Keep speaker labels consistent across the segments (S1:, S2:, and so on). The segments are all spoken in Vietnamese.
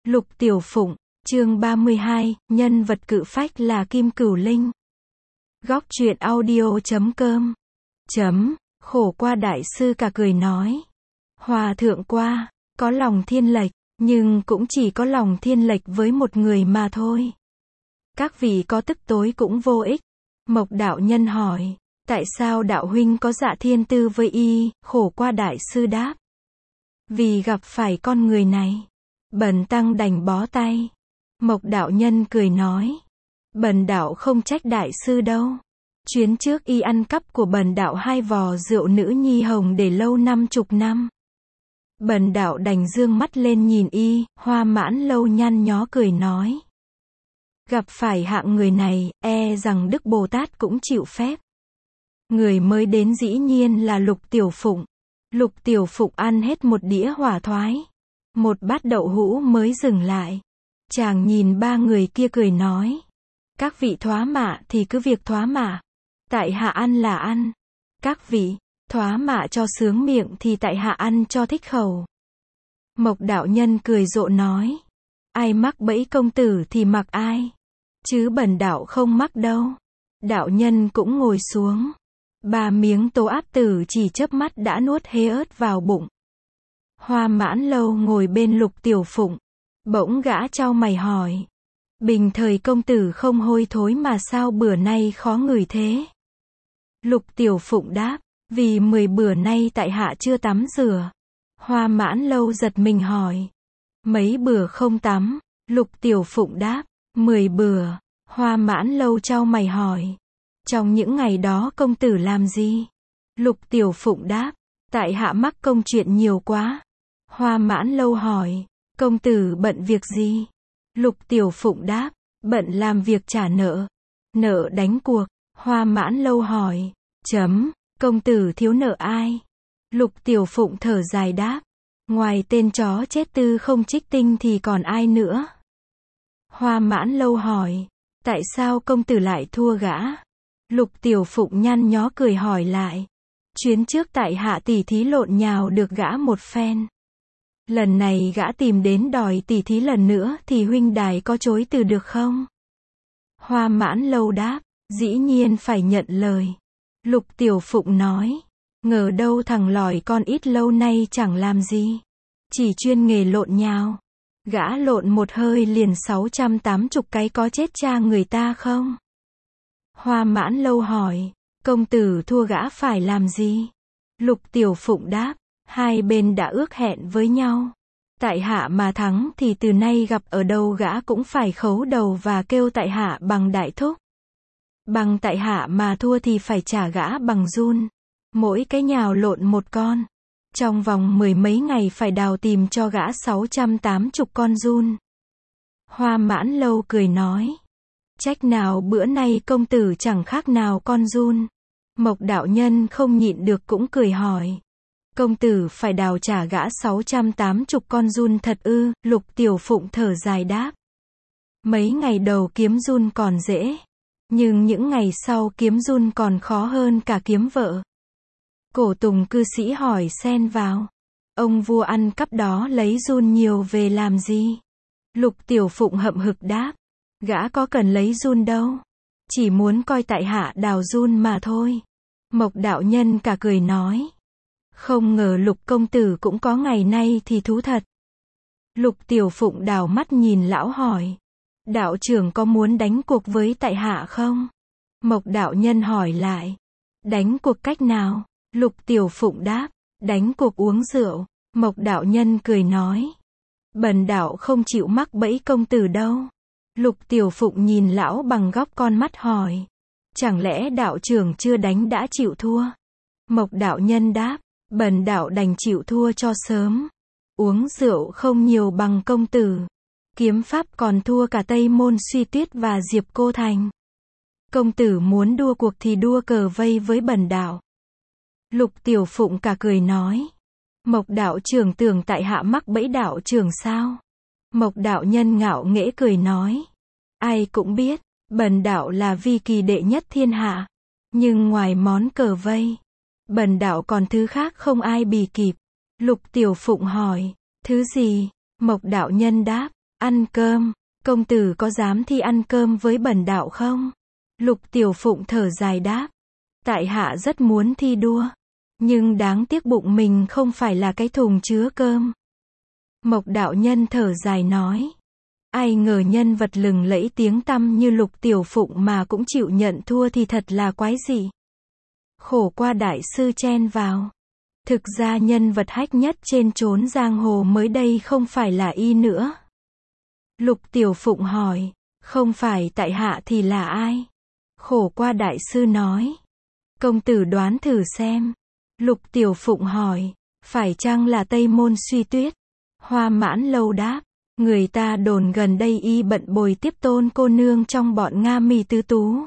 S1: Lục Tiểu Phụng, chương 32, nhân vật cự phách là Kim Cửu Linh. Góc truyện audio.com. Khổ qua đại sư cả cười nói. Hòa thượng qua, có lòng thiên lệch, nhưng cũng chỉ có lòng thiên lệch với một người mà thôi. Các vị có tức tối cũng vô ích. Mộc đạo nhân hỏi, tại sao đạo huynh có dạ thiên tư với y? Khổ qua đại sư đáp. Vì gặp phải con người này, bần tăng đành bó tay. Mộc đạo nhân cười nói, bần đạo không trách đại sư đâu. Chuyến trước y ăn cắp của bần đạo 2 vò rượu nữ nhi hồng để lâu 50 năm. Bần đạo đành dương mắt lên nhìn y. Hoa Mãn Lâu nhăn nhó cười nói, gặp phải hạng người này, e rằng Đức Bồ Tát cũng chịu phép. Người mới đến dĩ nhiên là Lục Tiểu Phụng. Lục Tiểu Phụng ăn hết một đĩa hỏa thoái, một bát đậu hũ mới dừng lại. Chàng nhìn 3 người kia cười nói, các vị thoá mạ thì cứ việc thoá mạ, tại hạ ăn là ăn. Các vị thoá mạ cho sướng miệng thì tại hạ ăn cho thích khẩu. Mộc đạo nhân cười rộ nói, ai mắc bẫy công tử thì mặc ai, chứ bần đạo không mắc đâu. Đạo nhân cũng ngồi xuống. 3 miếng Tô Áp Tử chỉ chớp mắt đã nuốt hê ớt vào bụng. Hoa Mãn Lâu ngồi bên Lục Tiểu Phụng. Bỗng gã chau mày hỏi, bình thời công tử không hôi thối mà sao bữa nay khó ngửi thế? Lục Tiểu Phụng đáp, vì 10 bữa nay tại hạ chưa tắm rửa. Hoa Mãn Lâu giật mình hỏi, mấy bữa không tắm? Lục Tiểu Phụng đáp, 10 bữa. Hoa Mãn Lâu chau mày hỏi, trong những ngày đó công tử làm gì? Lục Tiểu Phụng đáp, tại hạ mắc công chuyện nhiều quá. Hoa Mãn Lâu hỏi, công tử bận việc gì? Lục Tiểu Phụng đáp, bận làm việc trả nợ. Nợ đánh cuộc. Hoa Mãn Lâu hỏi, công tử thiếu nợ ai? Lục Tiểu Phụng thở dài đáp, ngoài tên chó chết tư không trích tinh thì còn ai nữa? Hoa Mãn Lâu hỏi, tại sao công tử lại thua gã? Lục Tiểu Phụng nhăn nhó cười hỏi lại, chuyến trước tại hạ tỉ thí lộn nhào được gã một phen. Lần này gã tìm đến đòi tỉ thí lần nữa thì huynh đài có chối từ được không? Hoa Mãn Lâu đáp, dĩ nhiên phải nhận lời. Lục Tiểu Phụng nói, ngờ đâu thằng lòi con ít lâu nay chẳng làm gì, chỉ chuyên nghề lộn nhào. Gã lộn một hơi liền 680 cái có chết cha người ta không? Hoa Mãn Lâu hỏi, công tử thua gã phải làm gì? Lục Tiểu Phụng đáp, hai bên đã ước hẹn với nhau. Tại hạ mà thắng thì từ nay gặp ở đâu gã cũng phải khấu đầu và kêu tại hạ bằng đại thúc. Bằng tại hạ mà thua thì phải trả gã bằng giun. Mỗi cái nhào lộn một con. Trong vòng 10 mấy ngày phải đào tìm cho gã 680 con giun. Hoa Mãn Lâu cười nói, trách nào bữa nay công tử chẳng khác nào con giun. Mộc đạo nhân không nhịn được cũng cười hỏi, công tử phải đào trả gã 680 con giun thật ư? Lục Tiểu Phụng thở dài đáp, mấy ngày đầu kiếm giun còn dễ, nhưng những ngày sau kiếm giun còn khó hơn cả kiếm vợ. Cổ Tùng cư sĩ hỏi xen vào, ông vua ăn cắp đó lấy giun nhiều về làm gì? Lục Tiểu Phụng hậm hực đáp, gã có cần lấy giun đâu, chỉ muốn coi tại hạ đào giun mà thôi. Mộc đạo nhân cả cười nói, không ngờ Lục công tử cũng có ngày nay thì thú thật. Lục Tiểu Phụng đảo mắt nhìn lão hỏi, đạo trưởng có muốn đánh cuộc với tại hạ không? Mộc đạo nhân hỏi lại, đánh cuộc cách nào? Lục Tiểu Phụng đáp, đánh cuộc uống rượu. Mộc đạo nhân cười nói, bần đạo không chịu mắc bẫy công tử đâu. Lục Tiểu Phụng nhìn lão bằng góc con mắt hỏi, chẳng lẽ đạo trưởng chưa đánh đã chịu thua? Mộc đạo nhân đáp, bần đạo đành chịu thua cho sớm. Uống rượu không nhiều bằng công tử, kiếm pháp còn thua cả Tây Môn Suy Tuyết và Diệp Cô Thành. Công tử muốn đua cuộc thì đua cờ vây với bần đạo. Lục Tiểu Phụng cả cười nói, Mộc đạo trưởng tưởng tại hạ mắc bẫy đạo trưởng sao? Mộc đạo nhân ngạo nghễ cười nói, ai cũng biết, bần đạo là vi kỳ đệ nhất thiên hạ, nhưng ngoài món cờ vây, bần đạo còn thứ khác không ai bì kịp. Lục Tiểu Phụng hỏi, thứ gì? Mộc đạo nhân đáp, Ăn cơm, công tử có dám thi ăn cơm với bần đạo không? Lục Tiểu Phụng thở dài đáp. Tại hạ rất muốn thi đua. Nhưng đáng tiếc bụng mình không phải là cái thùng chứa cơm. Mộc đạo nhân thở dài nói. Ai ngờ nhân vật lừng lẫy tiếng tăm như Lục Tiểu Phụng mà cũng chịu nhận thua thì thật là quái dị. Khổ qua đại sư chen vào. Thực ra nhân vật hách nhất trên chốn giang hồ mới đây không phải là y nữa. Lục Tiểu Phụng hỏi. Không phải tại hạ thì là ai? Khổ qua đại sư nói. Công tử đoán thử xem. Lục Tiểu Phụng hỏi. Phải chăng là Tây Môn Suy Tuyết? Hoa Mãn Lâu đáp. Người ta đồn gần đây y bận bồi tiếp Tôn cô nương trong bọn Nga Mi tứ tú.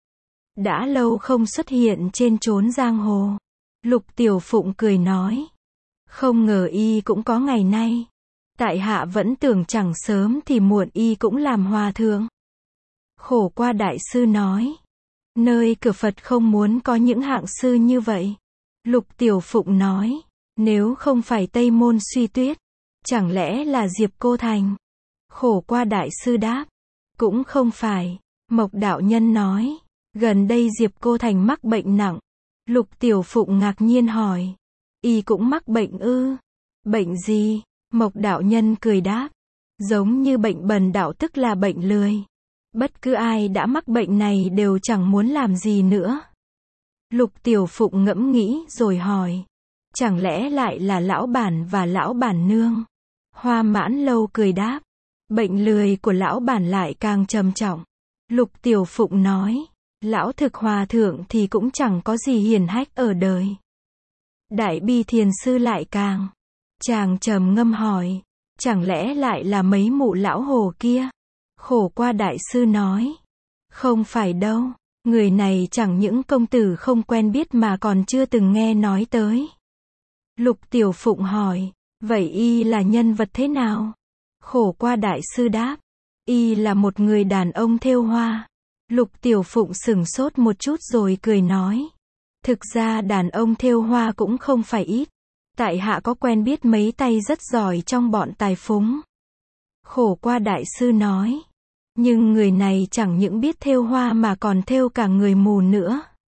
S1: Đã lâu không xuất hiện trên chốn giang hồ. Lục Tiểu Phụng cười nói. Không ngờ y cũng có ngày nay. Tại hạ vẫn tưởng chẳng sớm thì muộn y cũng làm hòa thượng. Khổ qua đại sư nói. Nơi cửa Phật không muốn có những hạng sư như vậy. Lục Tiểu Phụng nói. Nếu không phải Tây Môn Suy Tuyết, chẳng lẽ là Diệp Cô Thành? Khổ qua đại sư đáp. Cũng không phải. Mộc đạo nhân nói. Gần đây Diệp Cô Thành mắc bệnh nặng. Lục Tiểu Phụng ngạc nhiên hỏi. Y cũng mắc bệnh ư? Bệnh gì? Mộc đạo nhân cười đáp. Giống như bệnh bần đạo tức là bệnh lười. Bất cứ ai đã mắc bệnh này đều chẳng muốn làm gì nữa. Lục Tiểu Phụng ngẫm nghĩ rồi hỏi. Chẳng lẽ lại là lão bản và lão bản nương? Hoa Mãn Lâu cười đáp. Bệnh lười của lão bản lại càng trầm trọng. Lục Tiểu Phụng nói. Lão thực hòa thượng thì cũng chẳng có gì hiển hách ở đời. Đại Bi Thiền Sư lại càng. Chàng trầm ngâm hỏi. Chẳng lẽ lại là mấy mụ lão hồ kia? Khổ qua đại sư nói. Không phải đâu. Người này chẳng những công tử không quen biết mà còn chưa từng nghe nói tới. Lục Tiểu Phụng hỏi. Vậy y là nhân vật thế nào? Khổ qua đại sư đáp. Y là một người đàn ông thêu hoa. Lục Tiểu Phụng sửng sốt một chút rồi cười nói. Thực ra đàn ông thêu hoa cũng không phải ít. Tại hạ có quen biết mấy tay rất giỏi trong bọn tài phúng. Khổ qua đại sư nói. Nhưng người này chẳng những biết thêu hoa mà còn thêu cả người mù nữa.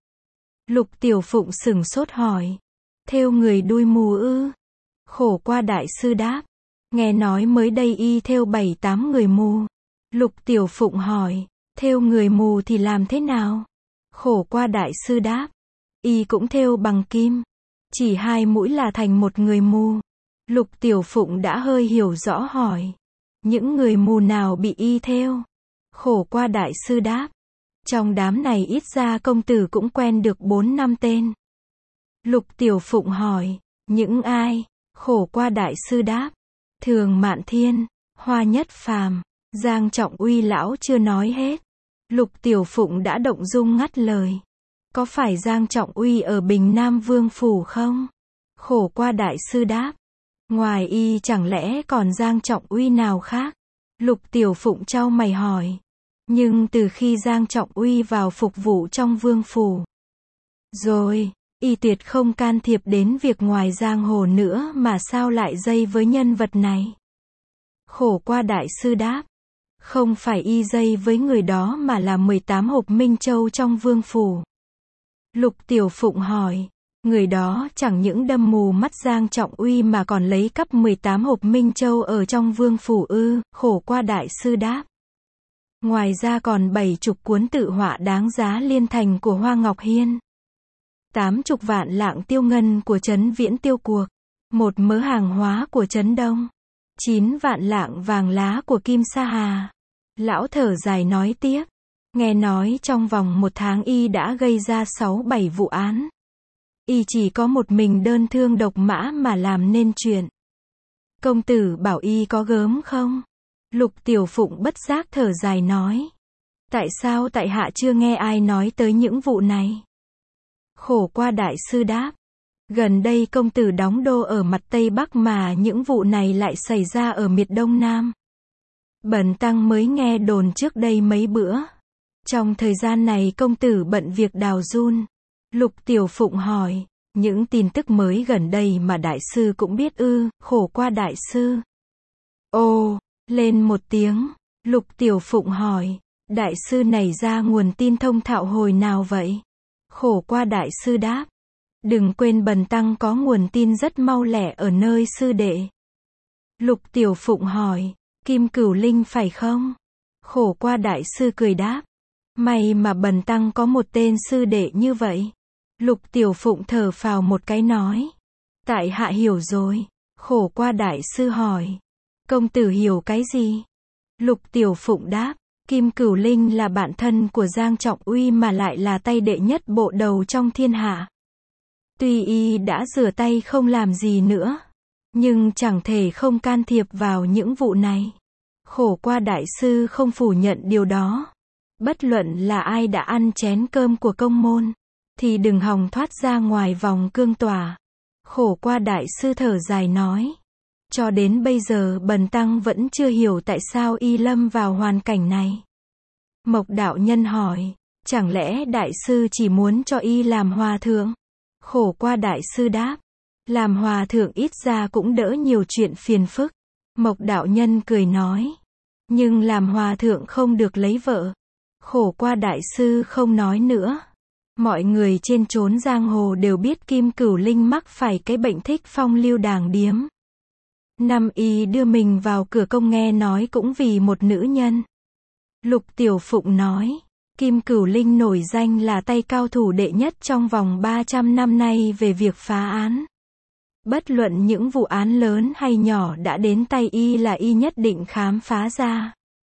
S1: Lục Tiểu Phụng sửng sốt hỏi. Thêu người đuôi mù ư? Khổ qua đại sư đáp. Nghe nói mới đây y thêu 7-8 người mù. Lục Tiểu Phụng hỏi. Thêu người mù thì làm thế nào? Khổ qua đại sư đáp. Y cũng thêu bằng kim. Chỉ 2 mũi là thành một người mù. Lục Tiểu Phụng đã hơi hiểu rõ hỏi. Những người mù nào bị y thêu? Khổ qua đại sư đáp. Trong đám này ít ra công tử cũng quen được 4-5 tên. Lục Tiểu Phụng hỏi. Những ai? Khổ qua đại sư đáp. Thường Mạn Thiên, Hoa Nhất Phàm, Giang Trọng Uy lão chưa nói hết. Lục Tiểu Phụng đã động dung ngắt lời. Có phải Giang Trọng Uy ở Bình Nam Vương Phủ không? Khổ qua đại sư đáp. Ngoài y chẳng lẽ còn Giang Trọng Uy nào khác? Lục Tiểu Phụng chau mày hỏi. Nhưng từ khi Giang Trọng Uy vào phục vụ trong Vương Phủ rồi, y tuyệt không can thiệp đến việc ngoài giang hồ nữa mà sao lại dây với nhân vật này? Khổ qua đại sư đáp. Không phải y dây với người đó mà là 18 hộp Minh Châu trong Vương Phủ. Lục Tiểu Phụng hỏi. Người đó chẳng những đâm mù mắt Giang Trọng Uy mà còn lấy cắp 18 hộp Minh Châu ở trong Vương Phủ ư? Khổ qua đại sư đáp. Ngoài ra còn 70 cuốn tự họa đáng giá liên thành của Hoa Ngọc Hiên. 80 vạn lạng tiêu ngân của Trấn Viễn Tiêu Cuộc. 1 mớ hàng hóa của Trấn Đông. 9 vạn lạng vàng lá của Kim Sa Hà. Lão thở dài nói tiếp. Nghe nói trong vòng 1 tháng y đã gây ra 6-7 vụ án. Y chỉ có một mình đơn thương độc mã mà làm nên chuyện. Công tử bảo y có gớm không? Lục Tiểu Phụng bất giác thở dài nói. Tại sao tại hạ chưa nghe ai nói tới những vụ này? Khổ qua đại sư đáp. Gần đây công tử đóng đô ở mặt Tây Bắc mà những vụ này lại xảy ra ở miệt Đông Nam. Bần tăng mới nghe đồn trước đây mấy bữa. Trong thời gian này công tử bận việc đào giun. Lục Tiểu Phụng hỏi. Những tin tức mới gần đây mà đại sư cũng biết ư? Khổ qua đại sư. Ồ, Lên một tiếng, Lục Tiểu Phụng hỏi, đại sư này ra nguồn tin thông thạo hồi nào vậy? Khổ qua đại sư đáp, đừng quên bần tăng có nguồn tin rất mau lẻ ở nơi sư đệ. Lục Tiểu Phụng hỏi, Kim Cửu Linh phải không? Khổ qua đại sư cười đáp, may mà bần tăng có một tên sư đệ như vậy. Lục Tiểu Phụng thở phào một cái nói, tại hạ hiểu rồi. Khổ qua đại sư hỏi, công tử hiểu cái gì? Lục Tiểu Phụng đáp, Kim Cửu Linh là bạn thân của Giang Trọng Uy mà lại là tay đệ nhất bộ đầu trong thiên hạ. Tuy y đã rửa tay không làm gì nữa, nhưng chẳng thể không can thiệp vào những vụ này. Khổ qua đại sư không phủ nhận điều đó. Bất luận là ai đã ăn chén cơm của công môn, thì đừng hòng thoát ra ngoài vòng cương tỏa. Khổ qua đại sư thở dài nói, cho đến bây giờ bần tăng vẫn chưa hiểu tại sao y lâm vào hoàn cảnh này. Mộc đạo nhân hỏi, chẳng lẽ đại sư chỉ muốn cho y làm hòa thượng? Khổ qua đại sư đáp, làm hòa thượng ít ra cũng đỡ nhiều chuyện phiền phức. Mộc đạo nhân cười nói, nhưng làm hòa thượng không được lấy vợ. Khổ qua đại sư không nói nữa. Mọi người trên chốn giang hồ đều biết Kim Cửu Linh mắc phải cái bệnh thích phong lưu đàng điếm. Năm y đưa mình vào cửa công nghe nói cũng vì một nữ nhân. Lục Tiểu Phụng nói, Kim Cửu Linh nổi danh là tay cao thủ đệ nhất trong vòng 300 năm nay về việc phá án. Bất luận những vụ án lớn hay nhỏ đã đến tay y là y nhất định khám phá ra.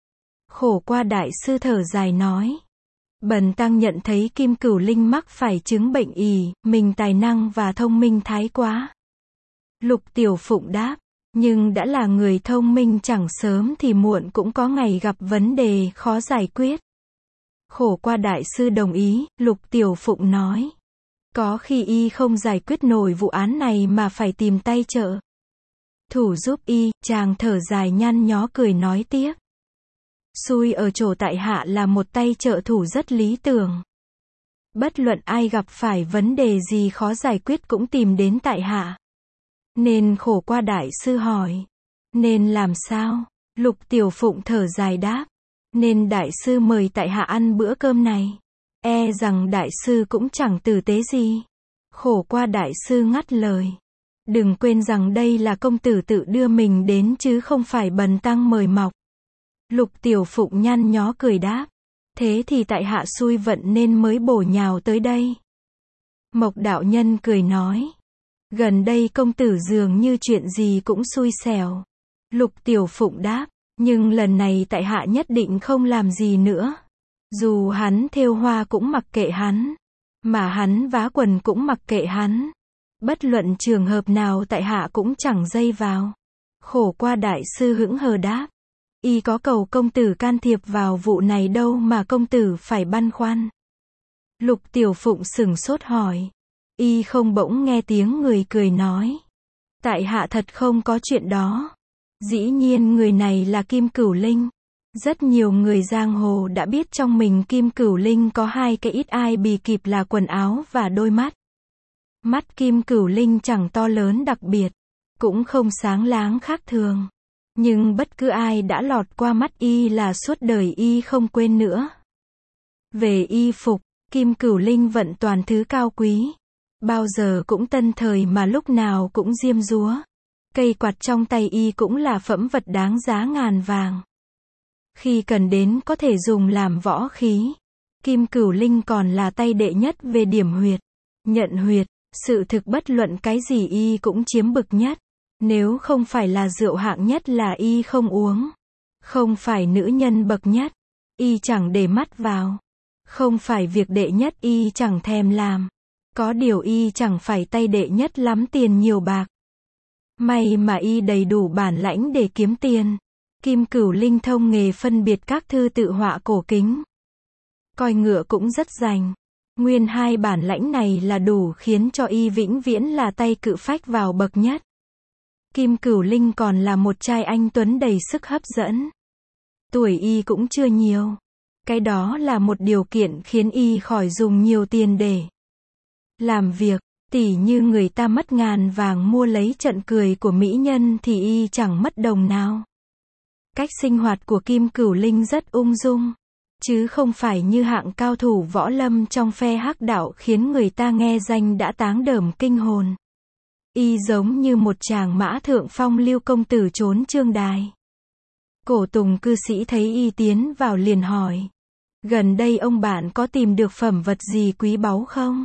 S1: Khổ qua đại sư thở dài nói, bần tăng nhận thấy Kim Cửu Linh mắc phải chứng bệnh ì, mình tài năng và thông minh thái quá. Lục Tiểu Phụng đáp, nhưng đã là người thông minh chẳng sớm thì muộn cũng có ngày gặp vấn đề khó giải quyết. Khổ qua đại sư đồng ý. Lục Tiểu Phụng nói, có khi y không giải quyết nổi vụ án này mà phải tìm tay trợ thủ giúp y. Chàng thở dài nhăn nhó cười nói tiếp, xui ở chỗ tại hạ là một tay trợ thủ rất lý tưởng. Bất luận ai gặp phải vấn đề gì khó giải quyết cũng tìm đến tại hạ. Nên khổ qua đại sư hỏi, nên làm sao? Lục Tiểu Phụng thở dài đáp, nên đại sư mời tại hạ ăn bữa cơm này. E rằng đại sư cũng chẳng tử tế gì. Khổ qua đại sư ngắt lời, đừng quên rằng đây là công tử tự đưa mình đến chứ không phải bần tăng mời mọc. Lục Tiểu Phụng nhăn nhó cười đáp, thế thì tại hạ xui vận nên mới bổ nhào tới đây. Mộc đạo nhân cười nói, gần đây công tử dường như chuyện gì cũng xui xẻo. Lục Tiểu Phụng đáp, nhưng lần này tại hạ nhất định không làm gì nữa. Dù hắn thêu hoa cũng mặc kệ hắn, mà hắn vá quần cũng mặc kệ hắn. Bất luận trường hợp nào tại hạ cũng chẳng dây vào. Khổ qua đại sư hững hờ đáp, y có cầu công tử can thiệp vào vụ này đâu mà công tử phải băn khoăn. Lục Tiểu Phụng sửng sốt hỏi, y không bỗng nghe tiếng người cười nói, tại hạ thật không có chuyện đó. Dĩ nhiên người này là Kim Cửu Linh. Rất nhiều người giang hồ đã biết trong mình Kim Cửu Linh có hai cái ít ai bì kịp là quần áo và đôi mắt. Mắt Kim Cửu Linh chẳng to lớn đặc biệt, cũng không sáng láng khác thường. Nhưng bất cứ ai đã lọt qua mắt y là suốt đời y không quên nữa. Về y phục, Kim Cửu Linh vận toàn thứ cao quý. Bao giờ cũng tân thời mà lúc nào cũng diêm dúa. Cây quạt trong tay y cũng là phẩm vật đáng giá ngàn vàng. Khi cần đến có thể dùng làm võ khí. Kim Cửu Linh còn là tay đệ nhất về điểm huyệt, nhận huyệt. Sự thực bất luận cái gì y cũng chiếm bực nhất. Nếu không phải là rượu hạng nhất là y không uống. Không phải nữ nhân bậc nhất, y chẳng để mắt vào. Không phải việc đệ nhất y chẳng thèm làm. Có điều y chẳng phải tay đệ nhất lắm tiền nhiều bạc. May mà y đầy đủ bản lãnh để kiếm tiền. Kim Cửu Linh thông nghề phân biệt các thư tự họa cổ kính. Coi ngựa cũng rất rành. Nguyên hai bản lãnh này là đủ khiến cho y vĩnh viễn là tay cự phách vào bậc nhất. Kim Cửu Linh còn là một trai anh tuấn đầy sức hấp dẫn. Tuổi y cũng chưa nhiều. Cái đó là một điều kiện khiến y khỏi dùng nhiều tiền để làm việc. Tỉ như người ta mất ngàn vàng mua lấy trận cười của mỹ nhân thì y chẳng mất đồng nào. Cách sinh hoạt của Kim Cửu Linh rất ung dung, chứ không phải như hạng cao thủ võ lâm trong phe hắc đạo khiến người ta nghe danh đã táng đờm kinh hồn. Y giống như một chàng mã thượng phong lưu công tử trốn trương đài. Cổ Tùng cư sĩ thấy y tiến vào liền hỏi. Gần đây ông bạn có tìm được phẩm vật gì quý báu không?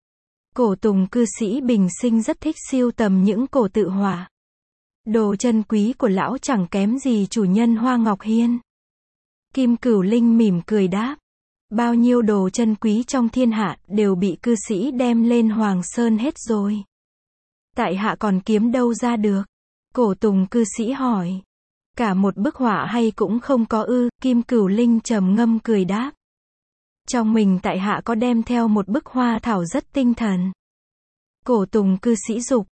S1: Cổ Tùng cư sĩ bình sinh rất thích sưu tầm những cổ tự họa. Đồ chân quý của lão chẳng kém gì chủ nhân Hoa Ngọc Hiên. Kim Cửu Linh mỉm cười đáp. Bao nhiêu đồ chân quý trong thiên hạ đều bị cư sĩ đem lên Hoàng Sơn hết rồi. Tại hạ còn kiếm đâu ra được? Cổ Tùng cư sĩ hỏi. Cả một bức họa hay cũng không có ư? Kim Cửu Linh trầm ngâm cười đáp. Trong mình tại hạ có đem theo một bức hoa thảo rất tinh thần. Cổ Tùng cư sĩ dục.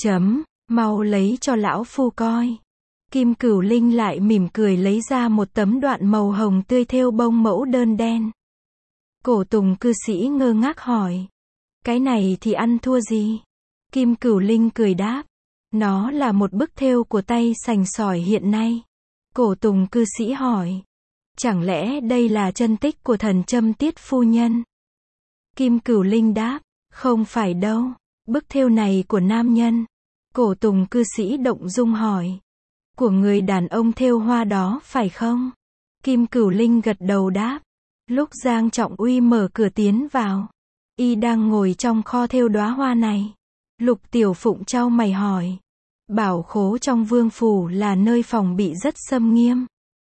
S1: Mau lấy cho lão phu coi. Kim Cửu Linh lại mỉm cười lấy ra một tấm đoạn màu hồng tươi thêu bông mẫu đơn đen. Cổ Tùng cư sĩ ngơ ngác hỏi. Cái này thì ăn thua gì? Kim Cửu Linh cười đáp. Nó là một bức thêu của tay sành sỏi hiện nay. Cổ Tùng cư sĩ hỏi. Chẳng lẽ đây là chân tích của thần Châm Tiết phu nhân? Kim Cửu Linh đáp. Không phải đâu. Bức thêu này của nam nhân. Cổ Tùng cư sĩ động dung hỏi. Của người đàn ông thêu hoa đó phải không? Kim Cửu Linh gật đầu đáp. Lúc Giang Trọng Uy mở cửa tiến vào, y đang ngồi trong kho thêu đóa hoa này. Lục Tiểu Phụng chau mày hỏi. Bảo khố trong vương phủ là nơi phòng bị rất xâm nghiêm.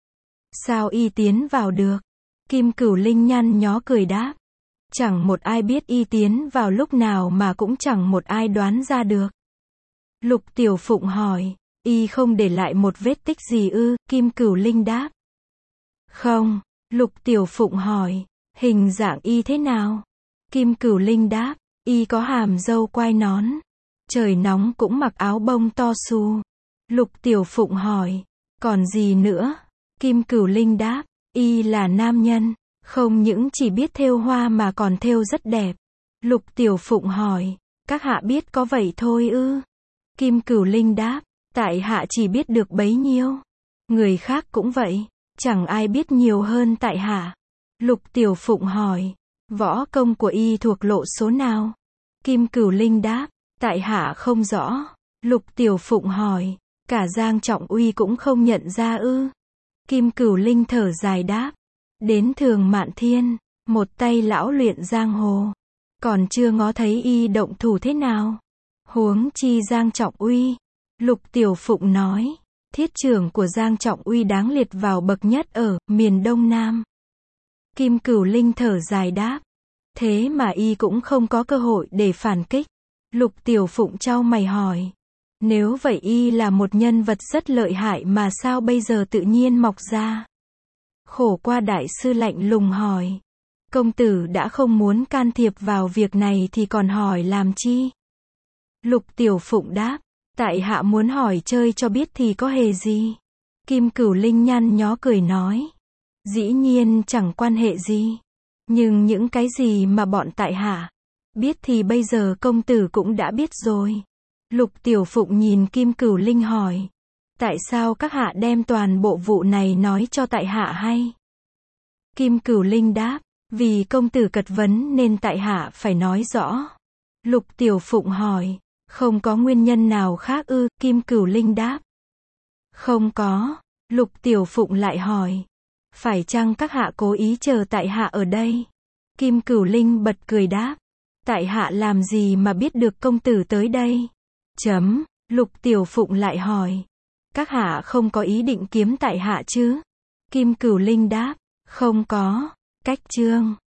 S1: Sao y tiến vào được? Kim Cửu Linh nhăn nhó cười đáp. Chẳng một ai biết y tiến vào lúc nào mà cũng chẳng một ai đoán ra được. Lục Tiểu Phụng hỏi. Y không để lại một vết tích gì ư? Kim Cửu Linh đáp. Không. Lục Tiểu Phụng hỏi. Hình dạng y thế nào? Kim Cửu Linh đáp. Y có hàm râu quai nón. Trời nóng cũng mặc áo bông to xù. Lục Tiểu Phụng hỏi. Còn gì nữa? Kim Cửu Linh đáp. Y là nam nhân. Không những chỉ biết thêu hoa mà còn thêu rất đẹp. Lục Tiểu Phụng hỏi. Các hạ biết có vậy thôi ư? Kim Cửu Linh đáp. Tại hạ chỉ biết được bấy nhiêu. Người khác cũng vậy. Chẳng ai biết nhiều hơn tại hạ. Lục Tiểu Phụng hỏi. Võ công của y thuộc lộ số nào? Kim Cửu Linh đáp. Tại hạ không rõ. Lục Tiểu Phụng hỏi. Cả Giang Trọng Uy cũng không nhận ra ư? Kim Cửu Linh thở dài đáp. Đến Thường Mạn Thiên, một tay lão luyện giang hồ. Còn chưa ngó thấy y động thủ thế nào. Huống chi Giang Trọng Uy. Lục Tiểu Phụng nói. Thiết trưởng của Giang Trọng Uy đáng liệt vào bậc nhất ở miền Đông Nam. Kim Cửu Linh thở dài đáp. Thế mà y cũng không có cơ hội để phản kích. Lục Tiểu Phụng chau mày hỏi. Nếu vậy y là một nhân vật rất lợi hại mà sao bây giờ tự nhiên mọc ra? Khổ Qua đại sư lạnh lùng hỏi. Công tử đã không muốn can thiệp vào việc này thì còn hỏi làm chi? Lục Tiểu Phụng đáp. Tại hạ muốn hỏi chơi cho biết thì có hề gì? Kim Cửu Linh nhăn nhó cười nói. Dĩ nhiên chẳng quan hệ gì. Nhưng những cái gì mà bọn tại hạ biết thì bây giờ công tử cũng đã biết rồi. Lục Tiểu Phụng nhìn Kim Cửu Linh hỏi. Tại sao các hạ đem toàn bộ vụ này nói cho tại hạ hay? Kim Cửu Linh đáp. Vì công tử cật vấn nên tại hạ phải nói rõ. Lục Tiểu Phụng hỏi. Không có nguyên nhân nào khác ư? Kim Cửu Linh đáp. Không có. Lục Tiểu Phụng lại hỏi. Phải chăng các hạ cố ý chờ tại hạ ở đây? Kim Cửu Linh bật cười đáp. Tại hạ làm gì mà biết được công tử tới đây? Lục Tiểu Phụng lại hỏi. Các hạ không có ý định kiếm tại hạ chứ? Kim Cửu Linh đáp. Không có. Cách chương